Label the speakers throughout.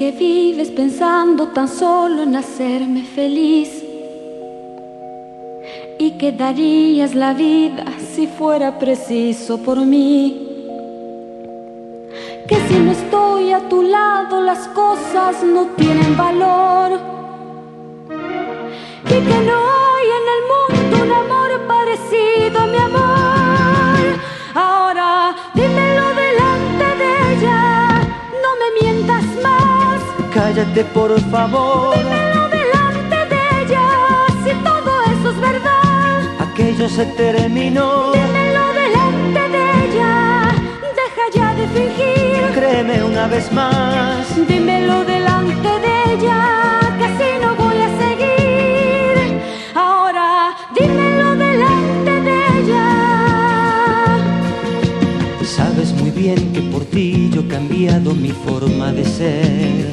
Speaker 1: que vives pensando tan solo en hacerme feliz y que darías la vida si fuera preciso por mí. Que si no estoy a tu lado las cosas no tienen valor y que no hay en el mundo un amor parecido a mi amor. Ahora dímelo delante de ella, no me mientas más.
Speaker 2: Cállate por favor.
Speaker 1: Dímelo delante de ella, si todo eso es verdad.
Speaker 2: Aquello se terminó.
Speaker 1: Dímelo delante de ella, deja ya de fingir.
Speaker 2: Créeme una vez más.
Speaker 1: Dímelo delante de ella, que así no voy a seguir. Ahora dímelo delante de ella.
Speaker 2: Sabes muy bien que por ti yo he cambiado mi forma de ser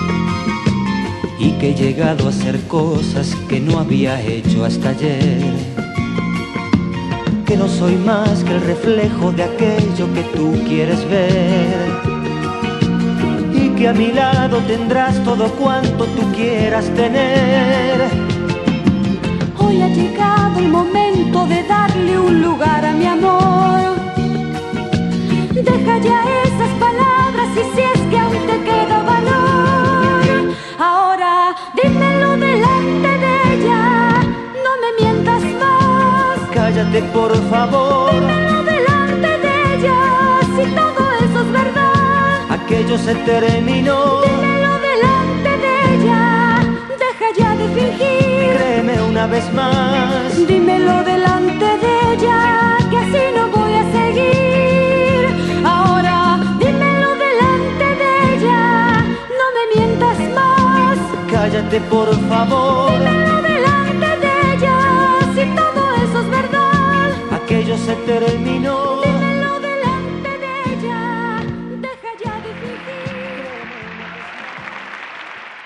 Speaker 2: y que he llegado a hacer cosas que no había hecho hasta ayer. Que no soy más que el reflejo de aquello que tú quieres ver y que a mi lado tendrás todo cuanto tú quieras tener.
Speaker 1: Hoy ha llegado el momento de darle un lugar a mi amor. Deja ya esas palabras y si es que aún te queda valor. Ahora dímelo delante de ella, no me mientas más.
Speaker 2: Cállate por favor.
Speaker 1: Dímelo delante de ella, si todo eso es verdad.
Speaker 2: Aquello se terminó.
Speaker 1: Dímelo delante de ella, deja ya de fingir.
Speaker 2: Créeme una vez más.
Speaker 1: Dímelo delante de ella, que así no voy a seguir. Ahora dímelo delante de ella, no me mientas más.
Speaker 2: Cállate por favor.
Speaker 1: Dímelo delante de ella, si todo eso es verdad.
Speaker 2: Aquello se terminó.